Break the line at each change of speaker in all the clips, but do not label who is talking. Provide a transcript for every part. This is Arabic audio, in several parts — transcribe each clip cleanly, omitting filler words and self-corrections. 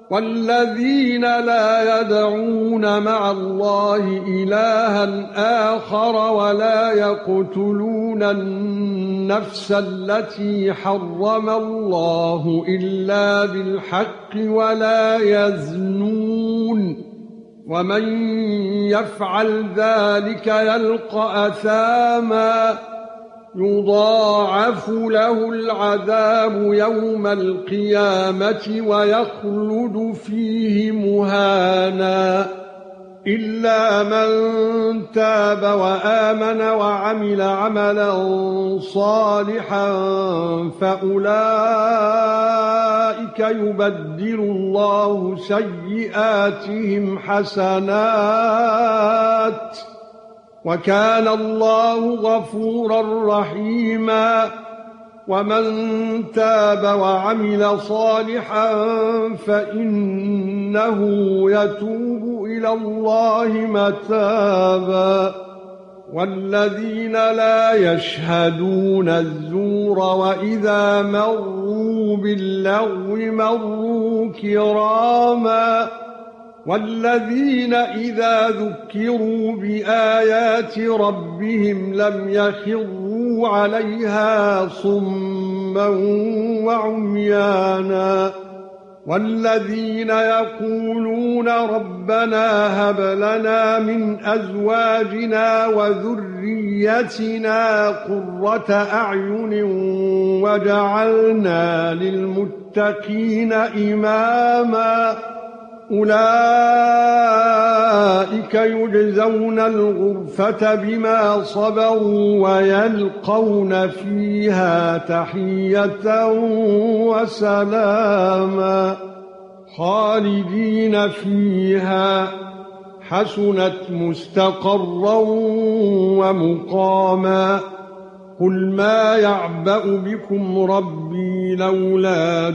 والذين لا يدعون مع الله إلها آخر ولا يقتلون النفس التي حرم الله إلا بالحق ولا يزنون ومن يفعل ذلك يلقى أثاما يضاعف له العذاب يوم القيامة ويخلد فيه مهانا إلا من تاب وآمن وعمل عملا صالحا فأولئك يبدل الله سيئاتهم حسنات وكان الله غفورا رحيما ومن تاب وعمل صالحا فإنه يتوب إلى الله متابا والذين لا يشهدون الزور وإذا مروا باللغو مروا كراما والذين إذا ذكروا بآيات ربهم لم يخروا عليها صما وعميانا والذين يقولون ربنا هب لنا من أزواجنا وذريتنا قرة أعين وجعلنا للمتقين إماما أولئك يجزون الغرفة بما صبروا ويلقون فيها تحية وسلاما خالدين فيها حسنت مستقرا ومقاما قل ما يعبأ بكم ربي لولا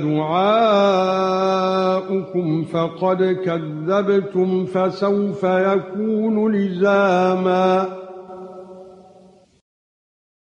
دعاؤكم فقد كذبتم فسوف يكون لزاما